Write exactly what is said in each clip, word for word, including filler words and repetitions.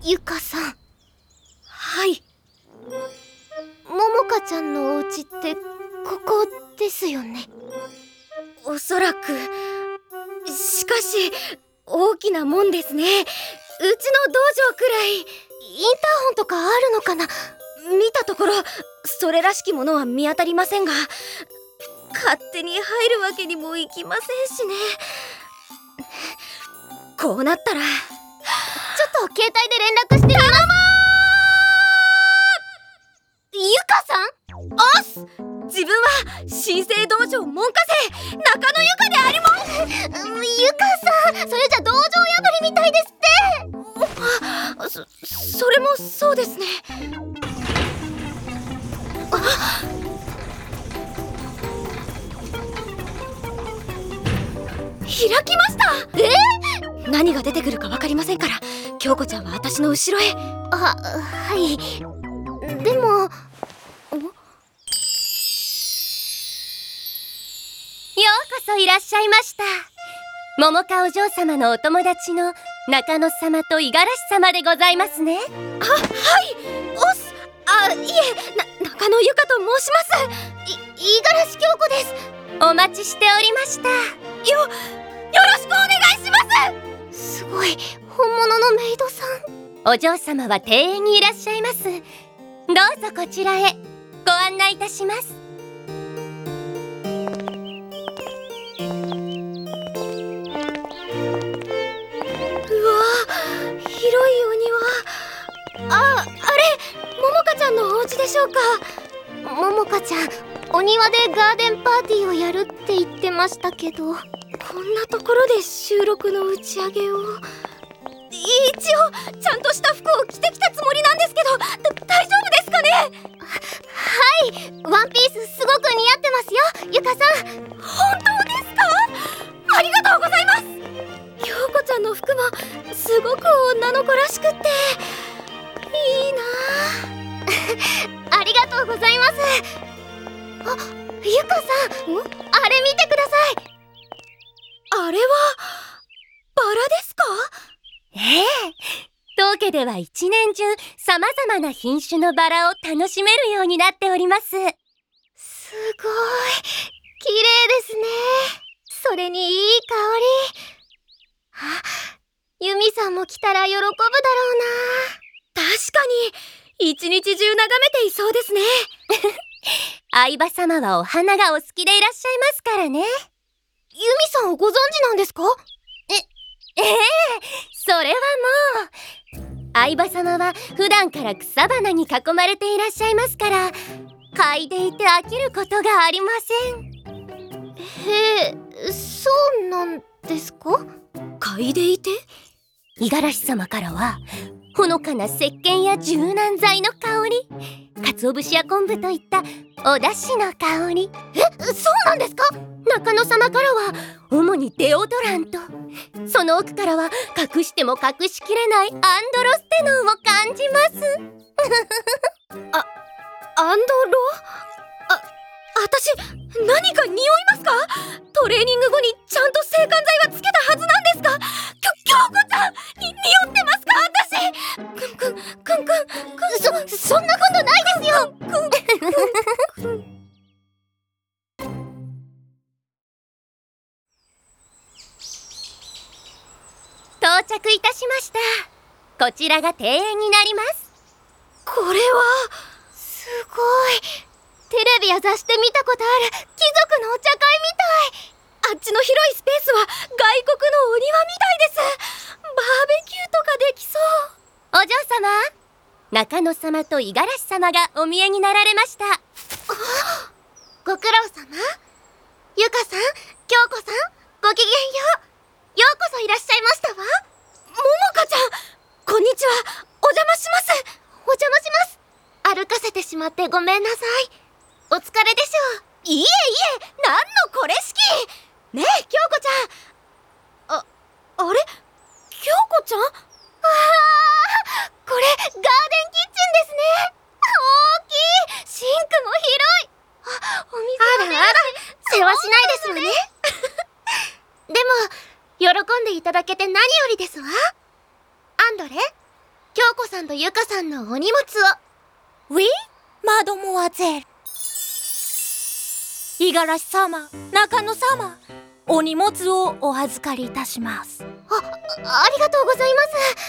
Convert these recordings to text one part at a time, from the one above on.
ゆかさん。 はい。 ももかちゃんのお家ってここですよね。 おそらく。しかし大きなもんですね。うちの道場くらい。インターホンとかあるのかな。 見たところそれらしきものは見当たりませんが、勝手に入るわけにもいきませんしね。こうなったらちょっと携帯で連絡してみます。ゆかさん。 おっす。自分は新生道場門下生中野ゆかであります。 ゆかさん、それじゃ道場破りみたいですって。そ、それもそうですね。あ、開きました。 えー、何が出てくるか分かりませんから、京子ちゃんは私の後ろへ。 あ、はい。でもようこそいらっしゃいました。桃花お嬢様のお友達の中野様と五十嵐様でございますね。 あ、はい。おっす。あ、いえ、な中野ゆかと申します。 い五十嵐京子です。 お待ちしておりました。よよろしくお願いします。すごい、本物のメイドさん。 お嬢様は庭園にいらっしゃいます。どうぞこちらへご案内いたします。 うわ、広いお庭。あ、あれ、ももかちゃんのお家でしょうか。 ももかちゃん、お庭でガーデンパーティーをやるって言ってましたけど、 こんなところで収録の打ち上げを。一応ちゃんとした服を着てきたつもりなんですけど、大丈夫ですかね。は、 はい、ワンピースすごく似合ってますよ、ゆかさん。 本当ですか。ありがとうございます。京子ちゃんの服もすごく女の子らしくっていいなありがとうございます。あ、ゆかさん、あれ見てください。 あれはバラですか。 ええ、当家では一年中さまざまな品種のバラを楽しめるようになっております。すごい綺麗ですね。それにいい香り。あ、ユミさんも来たら喜ぶだろうな。確かに一日中眺めていそうですね。 相葉様はお花がお好きでいらっしゃいますからね。 ユミさんをご存知なんですか。 え、ええ、それはもう相葉様は普段から草花に囲まれていらっしゃいますから、嗅いでいて飽きることがありません。 へえ、そうなんですか。 嗅いでいて。 五十嵐様からはほのかな石鹸や柔軟剤の香り、鰹節や昆布といったお出汁の香り。 え、そうなんですか。 中野様からは主にデオドラント、その奥からは隠しても隠しきれないアンドロステノンを感じますあ、アンドロ？あ、私何か匂いますか。トレーニング後にちゃんと制汗剤はつけたはずなんですが、京子ちゃんに匂ってますか。私くんくんくんくんくん、 そ、そんなことないですよ。 くんくんくんくん。 到着いたしました。こちらが庭園になります。 これはすごい。テレビや雑誌で見たことある貴族のお茶会みたい。 あっちの広いスペースは外国のお庭みたいです。バーベキューとかできそう。 お嬢様、中野様と五十嵐様がお見えになられました。 ご苦労様。ゆかさん、京子さん、ごきげんよう。ようこそいらっしゃいましたわ。ももかちゃん、こんにちは。お邪魔します。 お邪魔します。歩かせてしまってごめんなさい。お疲れでしょう。 いえいえ、なんのこれしき。ねえ、京子ちゃん。あ、あれ、京子ちゃん。ああ、これガーデンキッチンですね。大きい。シンクも広い。あ、お水あらあら、世話しないですわね。でも喜んでいただけて何よりですわ。アンドレ、 京子さんとゆかさんのお荷物を。 ウィマドモアゼル。五十嵐様、中野様、お荷物をお預かりいたします。 あ、ありがとうございます。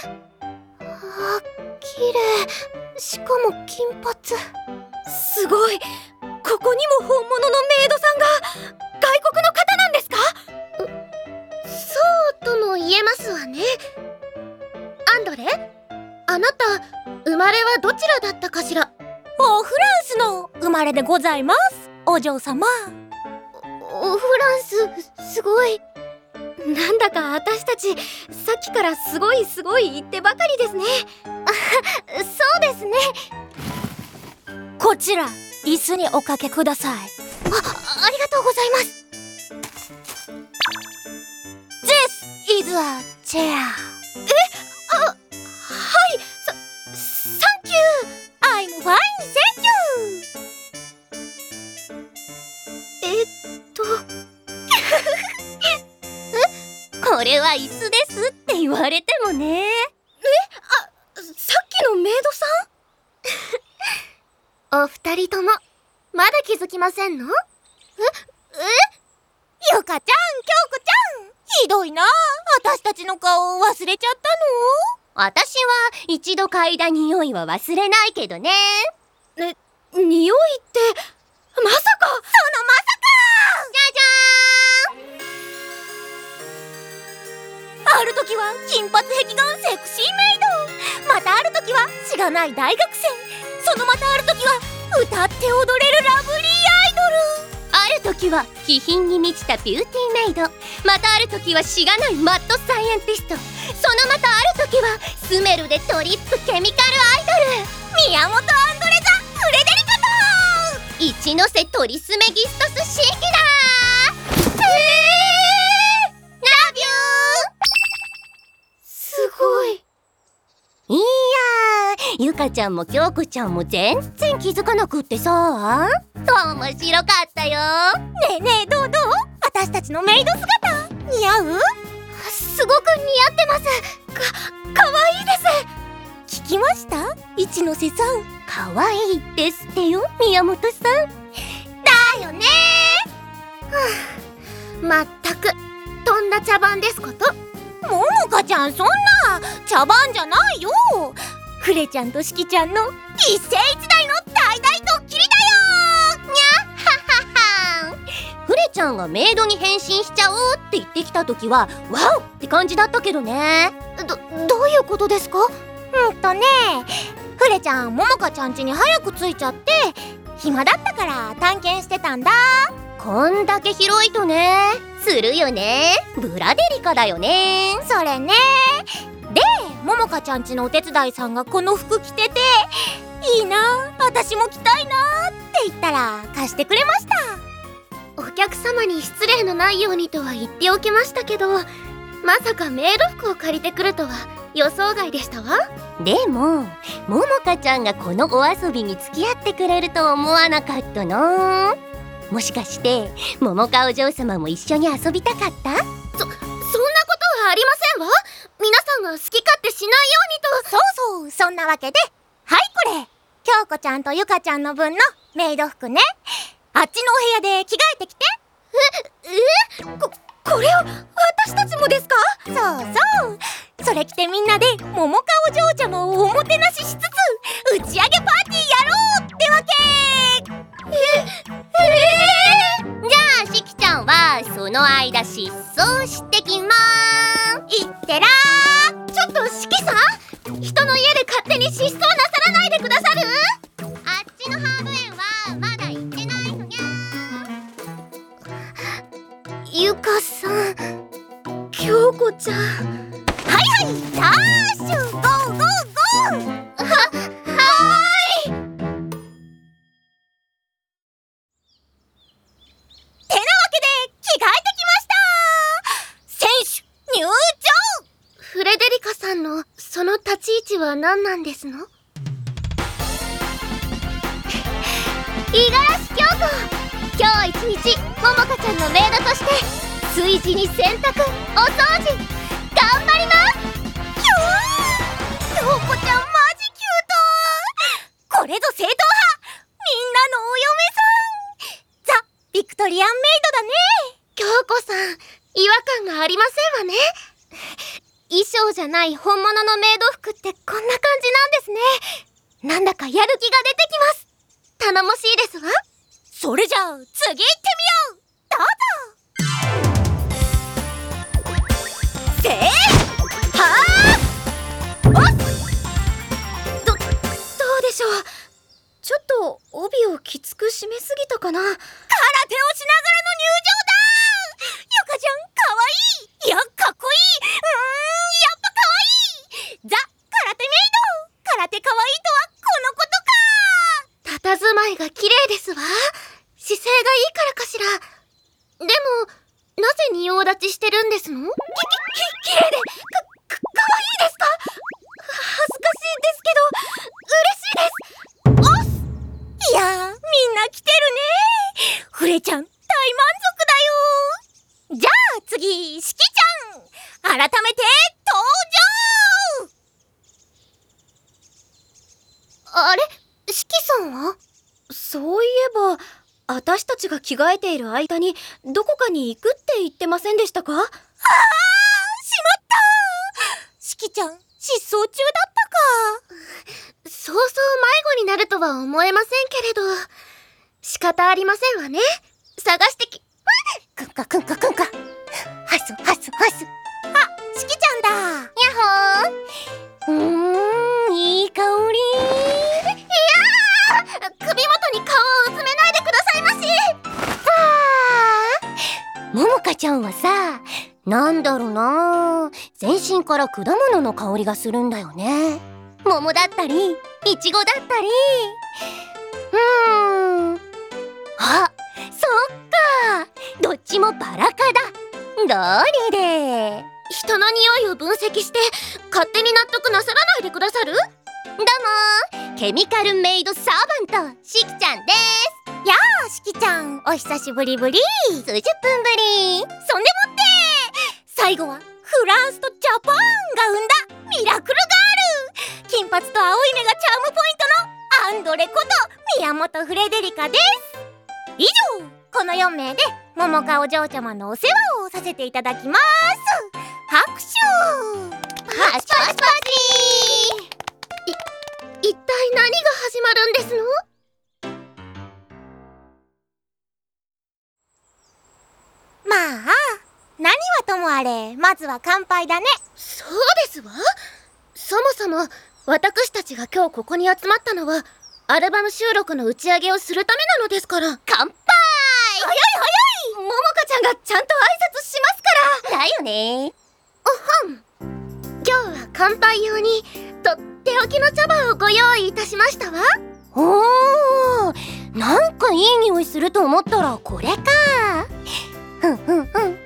あ、綺麗。しかも金髪。 すごい。ここにも本物のメイドさんが。外国の方なんですか？ そうとも言えますわね。アンドレ、あなた生まれはどちらだったかしら？ おフランスの生まれでございます、お嬢様。 お、おフランス、すごい。 なんだか私たちさっきからすごいすごい言ってばかりですね。 あ、そうですね。 こちら椅子におかけください。 あ、ありがとうございます。 This is a chair。 え、あ、はい、さ、サンキュー。I'm fine, thank you。 えっとこれは椅子ですって言われてもね。 さっきのメイドさお二人ともまだ気づきませんの？え、 ん。ゆかちゃん、きょうこちゃん、ひどいな。私たちの顔忘れちゃった私は一度嗅いだ匂いは忘れないけどね。 の？ね、匂いってまさか。そのまさか。ある時は金髪壁眼セクシーメイド、またある時はしがない大学生、そのまたある時は歌って踊れるラブリーアイドル、 ある時は気品に満ちたビューティーメイド、またある時はしがないマッドサイエンティスト、そのまたある時はスメルでトリップケミカルアイドル、 宮本アンドレザ・フレデリカと一ノ瀬トリスメギストスシーキだー。えー、ラビュー。 すごい。 いやー、ゆかちゃんも京子ちゃんも全然気づかなくってさ。面白かったよ。 ねえねえ、どうどう？私たちのメイド姿似合う？ すごく似合ってます。 か、かわいいです。聞きました？一ノ瀬さん。 かわいいですってよ、宮本さん。 だよねー。まったくとんだ茶番ですこと。 ももかちゃん、そんな茶番じゃないよ。フレちゃんとシキちゃんの一世一代の大大ドッキリだよ。 フレちゃんがメイドに変身しちゃおうって言ってきた時はワオって感じだったけどね。 ど、どういうことですか？ うんとね、フレちゃんももかちゃん家に早く着いちゃって暇だったから探検してたんだ。 こんだけ広いとね、するよね。ブラデリカだよね。 それね。で、ももかちゃん家のお手伝いさんがこの服着てて、いいな、私も着たいなって言ったら貸してくれました。 お客様に失礼のないようにとは言っておきましたけど、まさかメイド服を借りてくるとは予想外でしたわ。 でもももかちゃんがこのお遊びに付き合ってくれると思わなかったな。もしかして桃香お嬢様も一緒に遊びたかった？ そ、そんなことはありませんわ。皆さんが好き勝手しないようにと。 そうそう、そんなわけで、はいこれ、京子ちゃんとゆかちゃんの分のメイド服ね。あっちのお部屋で着替えてきて。 え、えこ、 これを私たちもですか？そうそう、それ着てみんなで桃香お嬢ちゃまをおもてなししつつ打ち上げパーティーやろうってわけ。 え、えー、じゃあしきちゃんはその間失踪してきまーす。 いってらー。 ちょっとしきさん、人の家で勝手に失踪なさらないでくださる？ あっちのハーブ園はまだ行ってないのにゃー。ゆかさん、京子ちゃん。 はいはい、ダッシュゴーゴーゴー。 は、はーい。 てなわけで着替えてきました。選手入場。 フレデリカさんのその立ち位置は何なんですの？五十嵐京子、今日一日ももかちゃんのメイドとして炊事に洗濯、お掃除頑張ります。 京子ちゃん感がありませんわね。衣装じゃない本物のメイド服ってこんな感じなんですね。なんだかやる気が出てきます。頼もしいですわ。 それじゃあ次行ってみよう。どうぞ。せーはーおっど、どうでしょう。ちょっと帯をきつく締めすぎたかな。空手をしながらの入場だ。ゆかちゃんかわいい。いやかっこいい。うーんやっぱかわいい。ザ・空手メイド。空手かわいいとはこのことか。 佇まいが綺麗ですわ。姿勢がいいからかしら。でもなぜ仁王立ちしてるんですの？き、き、綺麗でか、か、かわいいですか？恥ずかしいですけど嬉しいです。おっす。 いやー、みんな来てるね。フレちゃん大満足だよ。じゃあ次、しきちゃん改めて登場。 あれ、しきさんは？ そういえば私たちが着替えている間にどこかに行くって言ってませんでしたか？ああ、しまった。しきちゃん失踪中だったか。 そうそう迷子になるとは思えませんけれど、仕方ありませんわね。探してき、 くんかくんかくんか。はすはすはす。 あ、しきちゃんだ。 やっほー。うーん、いい香り。 首元に顔をうずめないでくださいまし。 ももかちゃんはさ、なんだろうな、全身から果物の香りがするんだよね。桃だったりいちごだったり。うーん、あ、そっか、どっちもバラ科だ。どれで。 人の匂いを分析して勝手に納得なさらないでくださる？ どうも、ケミカルメイドサーバントしきちゃんです。 やあ、しきちゃんお久しぶりぶり。 数十分ぶり。 そんでもって最後はフランスとジャパンが生んだミラクルガール、金髪と青い目がチャームポイントのアンドレこと宮本フレデリカです。以上、このよん名で桃花お嬢ちゃまのお世話をさせていただきます。拍手。 パチパチパチ。 一体何が始まるんですの？ まあ何はともあれ、まずは乾杯だね。 そうですわ。そもそも私たちが今日ここに集まったのはアルバム収録の打ち上げをするためなのですから。 乾杯。 早い早い。 ももかちゃんがちゃんと挨拶しますから。 だよね。 おはん。今日は乾杯用にとっておきの茶葉をご用意いたしましたわ。 おー、なんかいい匂いすると思ったらこれか。ふんふんふん。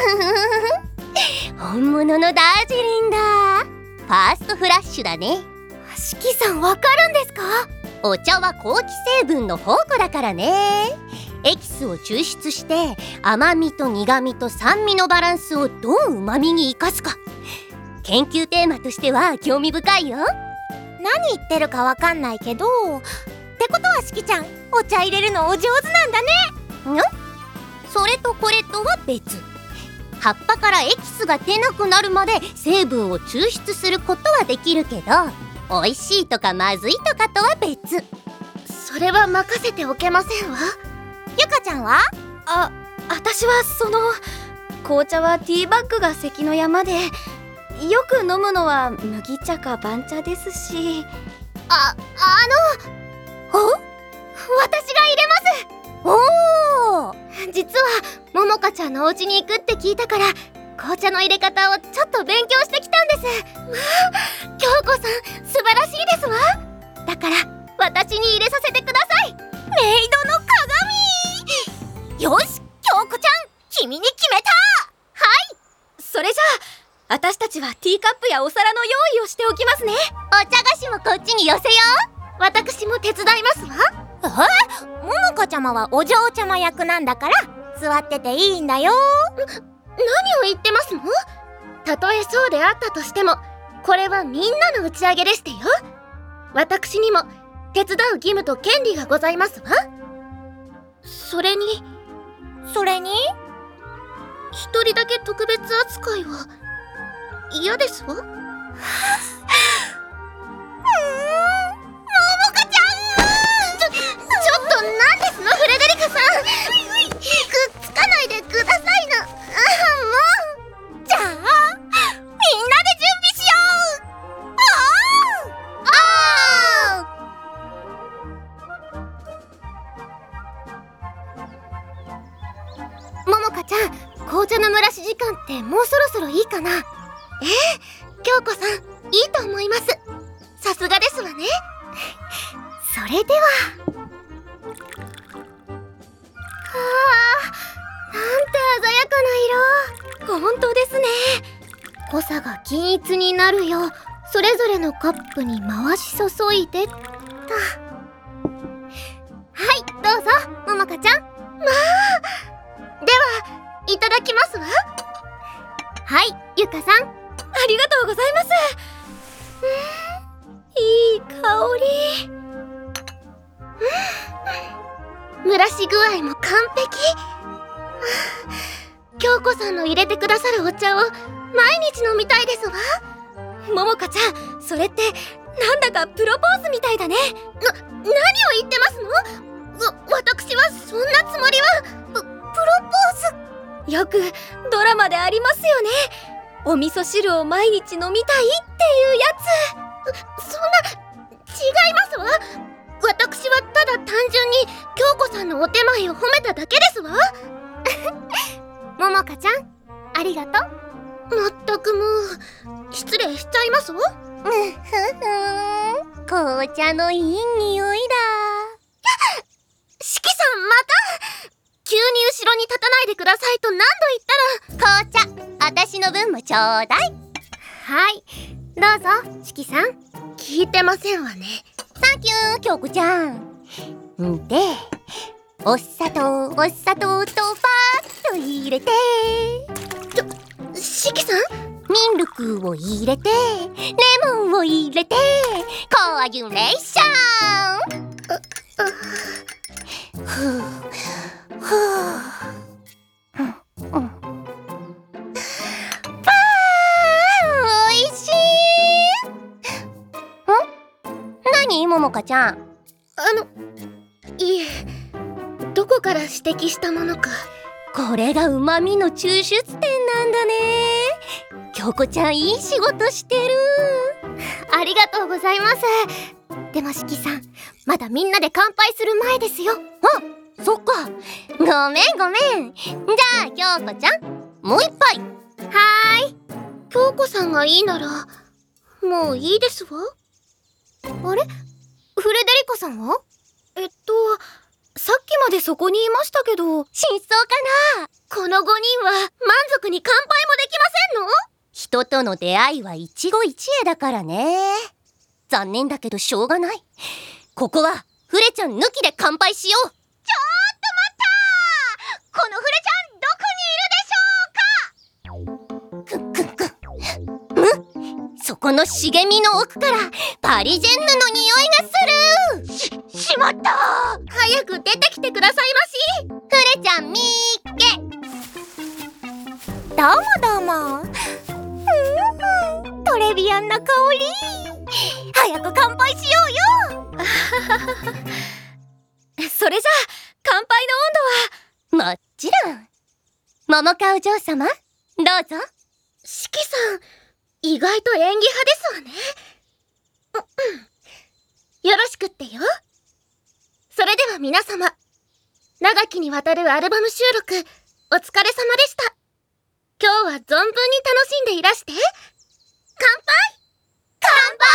本物のダージリンだ。ファーストフラッシュだね。 しきさんわかるんですか？ お茶は香気成分の宝庫だからね。エキスを抽出して甘みと苦みと酸味のバランスをどう旨味に生かすか。研究テーマとしては興味深いよ。 何言ってるかわかんないけど、ってことはしきちゃんお茶入れるのお上手なんだね。 ん？それとこれとは別。葉っぱからエキスが出なくなるまで成分を抽出することはできるけど、美味しいとかまずいとかとは別。 それは任せておけませんわ。 ゆかちゃんは？ あ、私はその紅茶はティーバッグが関の山で、よく飲むのは麦茶か番茶ですし。あ、あのお私が入れます。 おー、 実はももかちゃんのお家に行くって聞いたから紅茶の入れ方をちょっと勉強してきたんです。まあ、京子さん素晴らしいですわ。だから私に入れさせてください。 メイドの鏡。よし、京子ちゃん君に決めた。 はい、それじゃあ私たちはティーカップやお皿の用意をしておきますね。 お茶菓子もこっちに寄せよう。私も手伝いますわ。 え？ももかちゃまはお嬢ちゃま役なんだから座ってていいんだよ。 何を言ってますの？たとえそうであったとしてもこれはみんなの打ち上げでしてよ。私にも手伝う義務と権利がございますわ。それにそれに一人だけ特別扱いは嫌ですわ。 紅茶の蒸らし時間ってもうそろそろいいかな。 ええ、京子さん、いいと思います。さすがですわね。 それでは。はあ、なんて鮮やかな色。 本当ですね。 濃さが均一になるようそれぞれのカップに回し注いでと。はい、どうぞももかちゃん。まあ、ではいただきますわ。 はい、ゆかさん、 ありがとうございます。いい香り。うん、蒸らし具合も完璧。京子さんの入れてくださるお茶を毎日飲みたいですわ。ももかちゃん、それってなんだかプロポーズみたいだね。な、何を言ってますの？わ、私はそんなつもりは。プ、プロポーズ？よくドラマでありますよね。お味噌汁を毎日飲みたいっていうやつ。そ、そんな、違いますわ。私はただ単純に京子さんのお手前を褒めただけですわ。 ももかちゃん、ありがとう。 まったくもう、失礼しちゃいますわ。 ふふ紅茶のいい匂いだ。 しきさん、また急に後ろに立たないでくださいと何度言ったら。 紅茶、私の分もちょうだい。はい、どうぞ、しきさん。 聞いてませんわね。 サンキュー、京子ちゃん。んで、お砂糖、お砂糖とパーッと入れて。 ちょ、しきさん？ ミルクを入れて、レモンを入れて、コアギュレーション。ふうふう、うんうん、パー、おいしい。ん？何、ももかちゃん。 あの、いえ、どこから指摘したものか。 これが旨味の抽出点なんだね。京子ちゃん、いい仕事してる。 ありがとうございます。 でもしきさん、まだみんなで乾杯する前ですよ。あ、そっか。ごめんごめん。じゃあ京子ちゃん、もう一杯。 はーい。京子さんがいいならもういいですわ。 あれ、フレデリコさんは？ えっとさっきまでそこにいましたけど。 失踪かな。 このごにんは満足に乾杯もできませんの？ 人との出会いは一期一会だからね。残念だけどしょうがない。ここはフレちゃん抜きで乾杯しよう。ちょっと待った！このフレちゃんどこにいるでしょうか？くんくんくん。む？そこの茂みの奥からパリジェンヌの匂いがする。し、しまった！ 早く出てきてくださいまし。 フレちゃんみーっけ。どうもどうも。トレビアンな香り。早く乾杯しようよ。 それじゃあ乾杯の温度は。 もちろん。桃香お嬢様、どうぞ。 しきさん、意外と演技派ですわね。うん、よろしくってよ。それでは皆様、長きにわたるアルバム収録お疲れ様でした。今日は存分に楽しんでいらして。乾杯！乾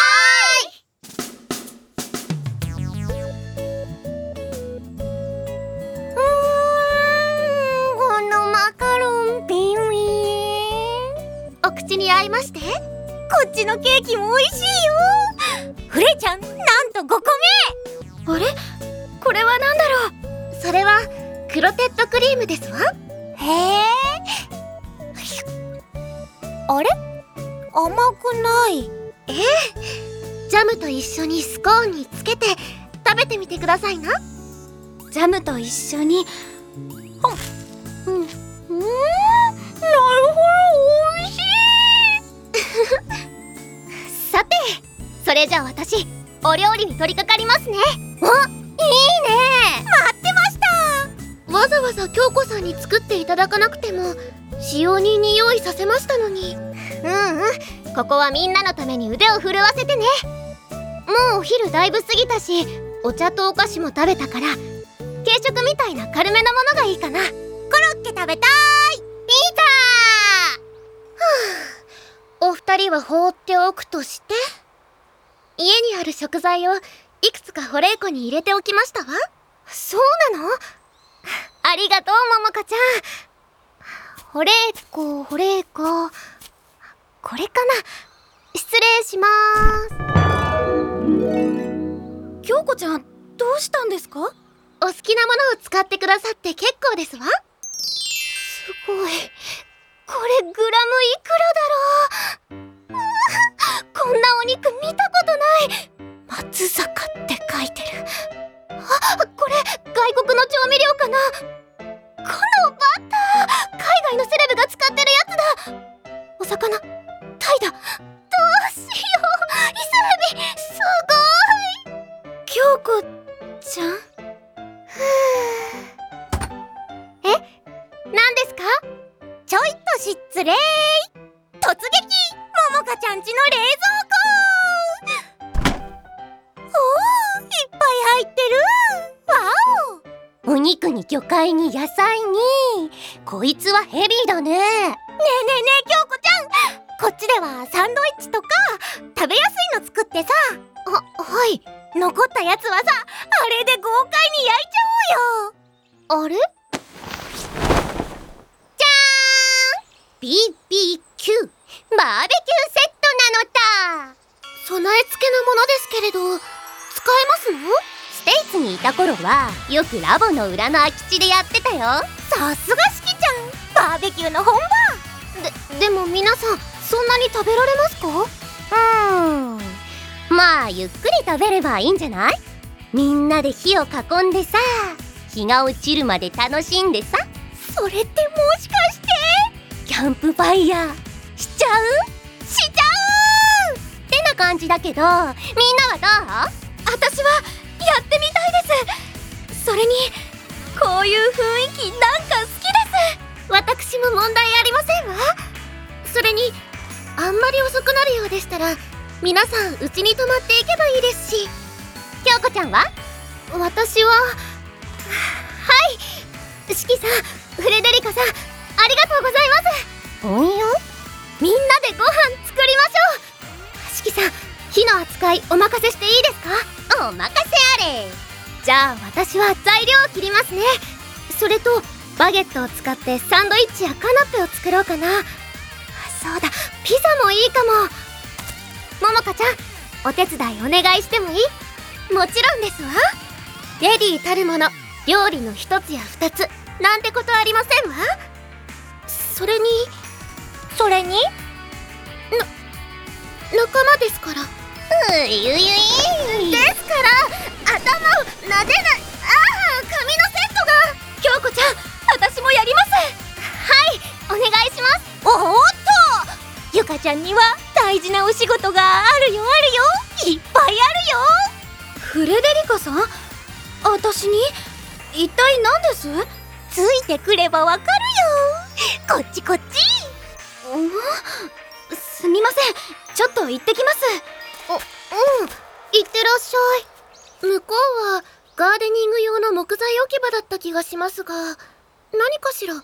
杯！うーん、このマカロンピンウィン。 お口に合いまして。こっちのケーキも美味しいよ。フレちゃん、なんとごこめ。 あれ？これは何だろう。それはクロテッドクリームですわ。 へえ。あれ？甘くない。 ええ、ジャムと一緒にスコーンにつけて食べてみてくださいな。ジャムと一緒に。ほん、うん、うーん、 れじゃあ私お料理に取り掛かりますね。お、いいね。待ってました。わざわざ京子さんに作っていただかなくても使用人に用意させましたのに。うんうん、ここはみんなのために腕を振るわせてね。もうお昼だいぶ過ぎたし、お茶とお菓子も食べたから軽食みたいな軽めなものがいいかな。コロッケ食べたーい。ピザー。はあ、お二人は放っておくとして、家にある食材をいくつか保冷庫に入れておきましたわ。そうなの？ありがとう、ももかちゃん。保冷庫、保冷庫、これかな。失礼しまーす。 京子ちゃん、どうしたんですか？ お好きなものを使ってくださって結構ですわ。すごい。これグラムいくらだろう。こんなお肉見たことない。松坂って書いてる。あ、これ外国の調味料かな。このバター、海外のセレブが使ってるやつだ。お魚、タイだ。どうしよう、伊勢海老、すごい。 京子ちゃん？ え、何ですか？ちょいと失礼。突撃、ももかちゃんちの冷蔵庫。おー、いっぱい入ってる。わお。お肉に魚介に野菜に、こいつはヘビーだね。ねえねえねえ、京子ちゃん、こっちではサンドイッチとか食べやすいの作ってさ。あ、はい。残ったやつはさ、あれで豪快に焼いちゃおうよ。あれ？じゃーん！ ビービーキュー バーベキューセットなのだ。備え付けのものですけれど、使えますの？ステイツにいた頃はよくラボの裏の空き地でやってたよ。さすがしきちゃん、バーベキューの本場。で、でも皆さんそんなに食べられますか？うーん、まあゆっくり食べればいいんじゃない？みんなで火を囲んでさ、日が落ちるまで楽しんでさ。それってもしかしてキャンプファイヤーしちゃう？しちゃうってな感じだけど、みんなはどう？ 私はやってみたいです。それにこういう雰囲気なんか好きです。 私も問題ありませんわ。それにあんまり遅くなるようでしたら皆さんうちに泊まっていけばいいですし。京子ちゃんは？私は、はい、シキさん、フレデリカさん、ありがとうございます。おんよ、みんなでご飯作りましょう。シキさん、火の扱いお任せしていいですか？お任せあれ。じゃあ私は材料を切りますね。それとバゲットを使ってサンドイッチやカナッペを作ろうかな。そうだ、ピザもいいかも。ももかちゃん、お手伝いお願いしてもいい？もちろんですわ。レディーたるもの、料理の一つや二つなんてことありませんわ。それにそれにな仲間ですから。ういうゆいですから、頭を撫でない。ああ、髪のセットが。 京子ちゃん、私もやります。 はい、お願いします。おーっと、ゆかちゃんには大事なお仕事があるよあるよ、いっぱいあるよ。 フレデリカさん、私に一体何です？ ついてくればわかるよ。こっちこっち。 うん、すみません、ちょっと行ってきます。 お、うん、行ってらっしゃい。向こうはガーデニング用の木材置き場だった気がしますが、何かしら。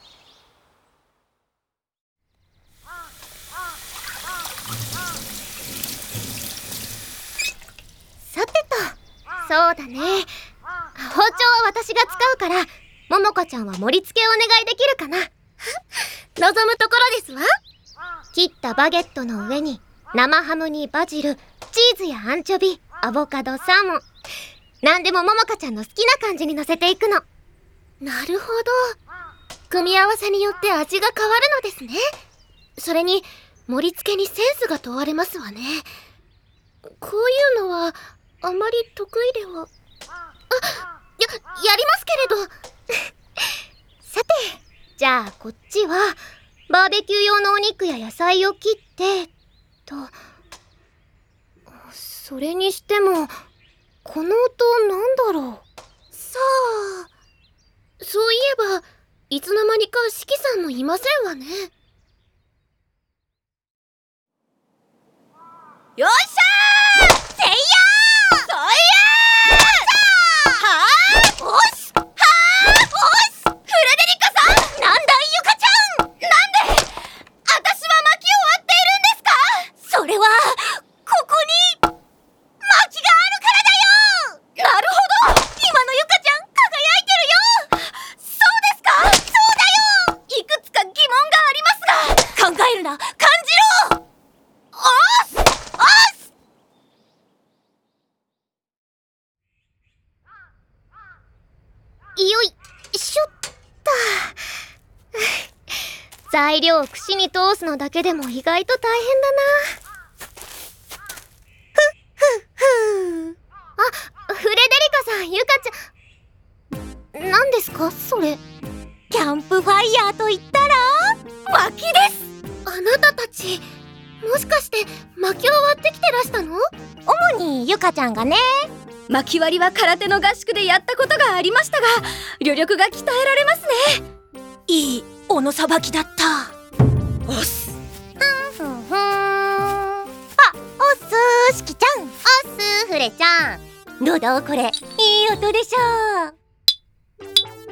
さてと、そうだね。包丁は私が使うから、ももかちゃんは盛り付けをお願いできるかな。望むところですわ。切ったバゲットの上に生ハムにバジル、チーズやアンチョビ、アボカド、サーモン、なんでもももかちゃんの好きな感じに乗せていくの。なるほど、組み合わせによって味が変わるのですね。それに盛り付けにセンスが問われますわね。こういうのはあまり得意では。あ、や、やりますけれど。さて、じゃあこっちはバーベキュー用のお肉や野菜を切ってと、 それにしてもこの音なんだろう。さあ、そういえばいつの間にか四季さんもいませんわね。 よっしゃーせいやーそいやーはーおっしはーおっしフレデリカさんなんだいゆかちゃんなんであたしは薪を割っているんですか。それはここに薪があるからだよ。なるほど、今のゆかちゃん輝いてるよ。そうですか。そうだよ。いくつか疑問がありますが。考えるな、感じろ。おっすおっすよいしょっと。材料を串に通すのだけでも意外と大変だな。ふっふっふあ、フレデリカさん、ゆかちゃん、何ですかそれ。 キャンプファイヤーと言ったら薪です。 あなたたち、もしかして薪を割ってきてらしたの？ 主にゆかちゃんがね。 薪割りは空手の合宿でやったことがありましたが、旅力が鍛えられますね。 いい斧さばきだった。おっすふんふん。あ、おっすーしきちゃん、おっすーフレちゃん、どうだこれ、いい音でしょう。おー、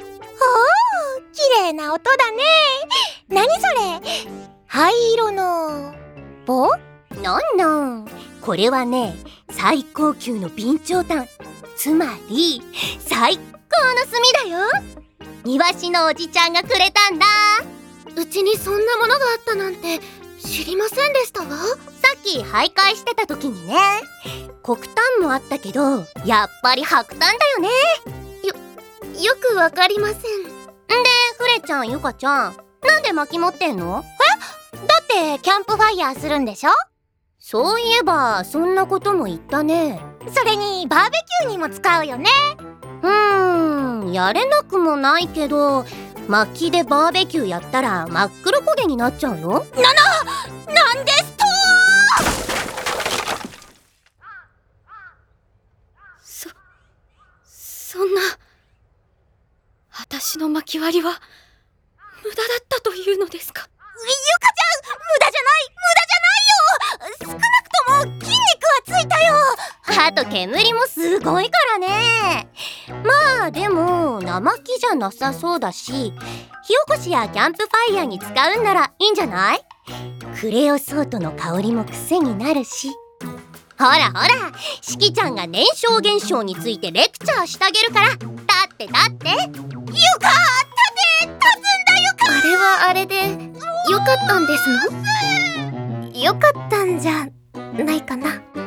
綺麗な音だね。何それ、灰色の棒？なんなん、これはね、最高級の備長炭、つまり最高の炭だよ。庭師のおじちゃんがくれたんだ。 うちにそんなものがあったなんて知りませんでしたわ。 さっき徘徊してた時にね、黒炭もあったけど、やっぱり白炭だよね。 よ、よくわかりません。んで、 フレちゃん、ゆかちゃん、なんで薪持ってんの？え？だってキャンプファイヤーするんでしょ？そういえばそんなことも言ったね。それにバーベキューにも使うよね。うーん、やれなくもないけど、薪でバーベキューやったら真っ黒焦げになっちゃうよ。なな、なんですとー。 そ、そんな、私の薪割りは無駄だったというのですか？ ゆかちゃん、無駄じゃない、無駄じゃないよ。少なくとも筋肉はついたよ。あと煙もすごいからね。まあでも生木じゃなさそうだし、火起こしやキャンプファイヤーに使うんならいいんじゃない？クレオソートの香りも癖になるし。ほらほら、しきちゃんが燃焼現象についてレクチャーしてあげるから。だってだって、ゆか、立て、立つんだゆか。 あれはあれでよかったんですの？よかったんじゃないかな。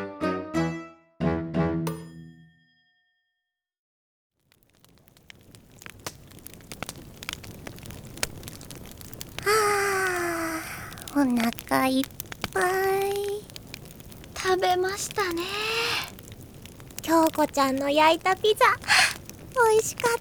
はあ、お腹いっぱい。 食べましたね。 京子ちゃんの焼いたピザ、美味しかった。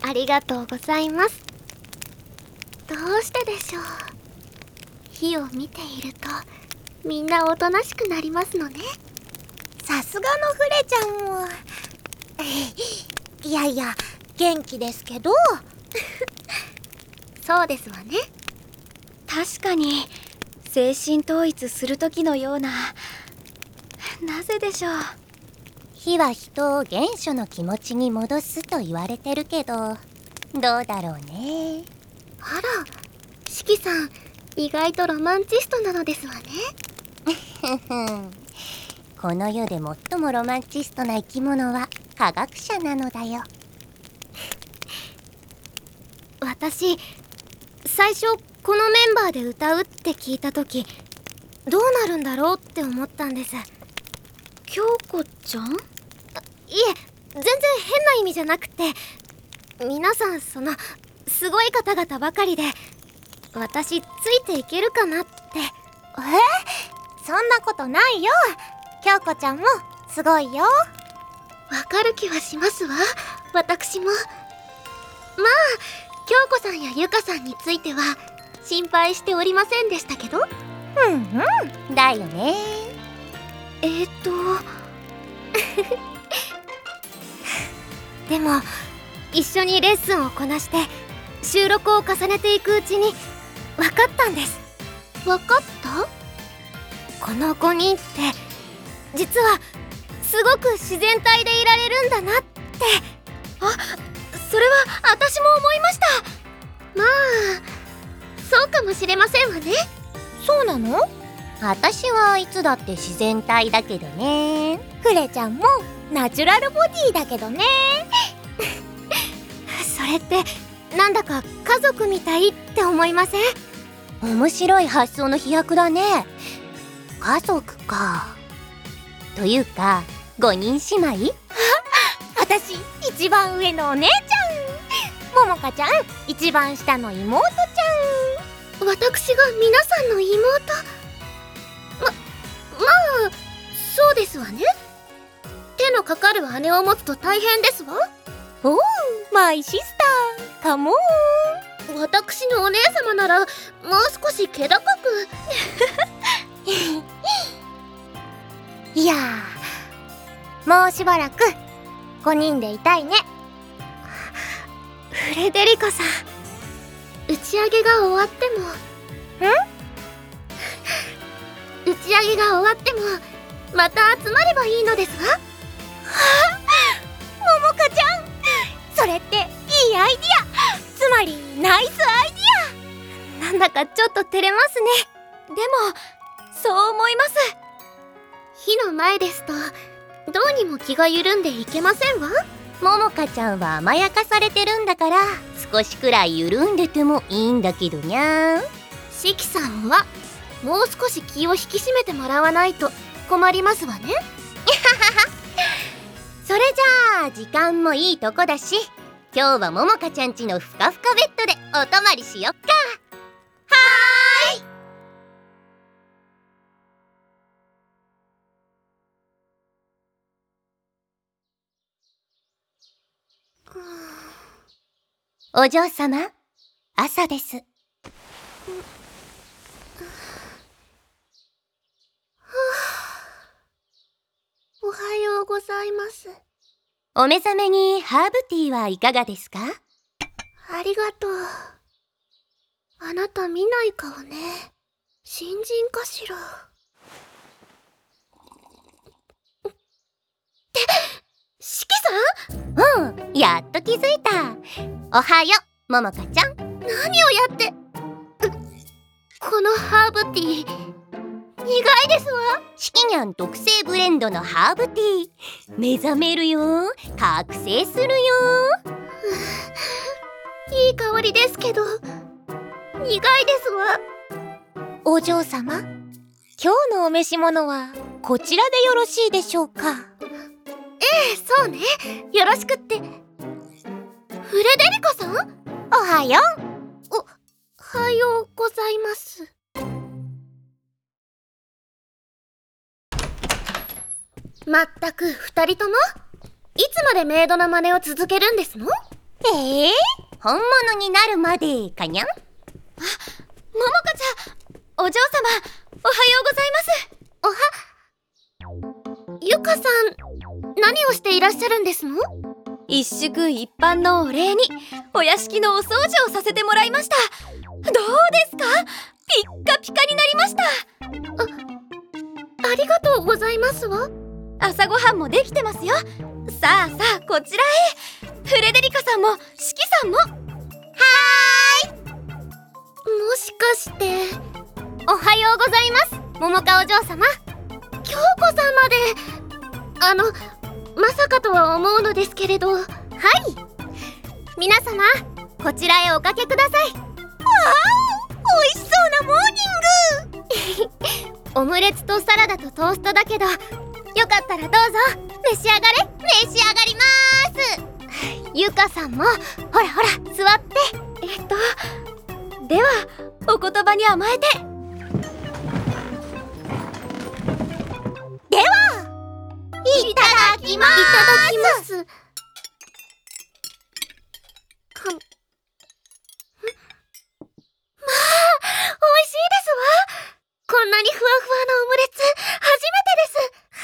ありがとうございます。どうしてでしょう。火を見ているとみんなおとなしくなりますのね。 さすがのフレちゃんもいやいや元気ですけどそうですわね。 確かに精神統一する時のような。なぜでしょう。 火は人を原初の気持ちに戻すと言われてるけど、どうだろうね。 あら、しきさん意外とロマンチストなのですわね。 この世で最もロマンチストな生き物は科学者なのだよ。 私、最初このメンバーで歌うって聞いた時、どうなるんだろうって思ったんです。 京子ちゃん？ いえ、全然変な意味じゃなくて、皆さんそのすごい方々ばかりで、私ついていけるかなって。 え？そんなことないよ。京子ちゃんもすごいよ。 わかる気はしますわ、私も。まあ、京子さんやゆかさんについては心配しておりませんでしたけど。 うんうん、だよね。 えーとでも一緒にレッスンをこなして収録を重ねていくうちに分かったんです。 わかった？ このごにんって実はすごく自然体でいられるんだなって。 あ、それは私も思いました。まあそうかもしれませんわね。 そうなの？私はいつだって自然体だけどね。クレちゃんもナチュラルボディだけどね。それってなんだか家族みたいって思いません？面白い発想の飛躍だね。家族か。というかごにん姉妹？私一番上のお姉ちゃん、ももかちゃん一番下の妹ちゃん、 私が皆さんの妹。ま、まあそうですわね。手のかかる姉を持つと大変ですわ。 おー、マイシスターカモーン。 私のお姉様ならもう少し気高く。 いやー、もうしばらくごにんでいたいね。フレデリカさん、 打ち上げが終わってもん打ち上げが終わってもまた集まればいいのですわ。はあ、ももかちゃん、それっていいアイディア、つまりナイスアイディア。なんだかちょっと照れますね。 でもそう思います。火の前ですとどうにも気が緩んでいけませんわ。 ももかちゃんは甘やかされてるんだから少しくらい緩んでてもいいんだけどにゃー。 シキさんはもう少し気を引き締めてもらわないと困りますわね。 それじゃあ時間もいいとこだし、今日はももかちゃんちのふかふかベッドでお泊まりしよっか。はーい。お嬢様、朝です。 おはようございます。 お目覚めにハーブティーはいかがですか？ ありがとう。あなた見ない顔ね。新人かしら。ってシキさん？うん、やっと気づいた。おはよう、ももかちゃん。 何をやって。このハーブティー苦いですわ。 シキニャン特製ブレンドのハーブティー、目覚めるよ、覚醒するよ。 いい香りですけど苦いですわ。 お嬢様、今日のお召し物はこちらでよろしいでしょうか？ ええ、そうね、よろしくって。フレデリカさん、 おはよう。 おはようございます。まったく二人ともいつまでメイドの真似を続けるんですの？ ええー、本物になるまでかにゃん。あ、 ももかちゃん、お嬢様、おはようございます。おはゆかさん、何をしていらっしゃるんですの？一宿一般のお礼にお屋敷のお掃除をさせてもらいました。どうですか？ピッカピカになりました。あ、ありがとうございますわ。朝ごはんもできてますよ。さあさあ、こちらへ。フレデリカさんもシキさんも。はーい。もしかして。 おはようございます、桃香お嬢様。 京子さんまで。あのまさかとは思うのですけれど。はい、 皆様こちらへおかけください。わあ、おいしそうなモーニング。オムレツとサラダとトーストだけど、よかったらどうぞ召し上がれ。召し上がりまーす。ゆかさんもほらほら座って。 えっとではお言葉に甘えて。 ではいただきまーす。 いただきます。かんまあ美味しいですわ。こんなにふわふわなオムレツ初めてです。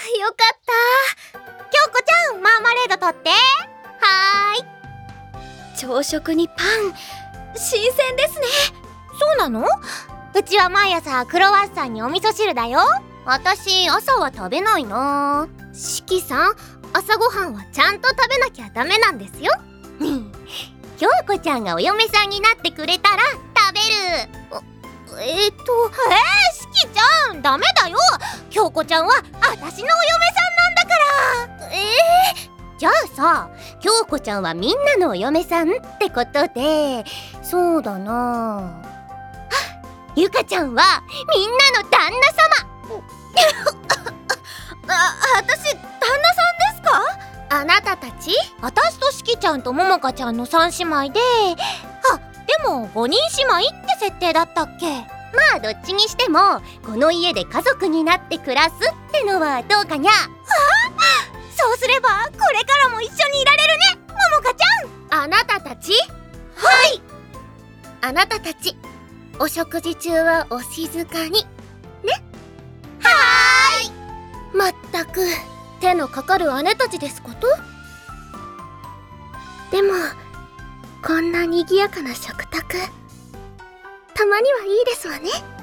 食にパン、新鮮ですね。 そうなの？うちは毎朝クロワッサンにお味噌汁だよ。 私朝は食べないな。 しきさん、朝ごはんはちゃんと食べなきゃダメなんですよ。 京子ちゃんがお嫁さんになってくれたら食べる。 えー、っとえー、しきちゃんダメだよ。京子ちゃんは私のお嫁さんなんだから。 えー、じゃあさ、京子ちゃんはみんなのお嫁さんってことで、そうだなあ、ゆかちゃんはみんなの旦那様。 あ、私旦那さんですか？ あなたたち、私としきちゃんとももかちゃんの三姉妹で、あ、でもごにん姉妹って設定だったっけ？ まあどっちにしてもこの家で家族になって暮らすってのはどうかにゃ。 そうすればこれからも一緒にいられるね、ももかちゃん。あなたたち、はい、あなたたちお食事中はお静かにね。はーい。まったく手のかかる姉たちですこと。でもこんな賑やかな食卓、たまにはいいですわね。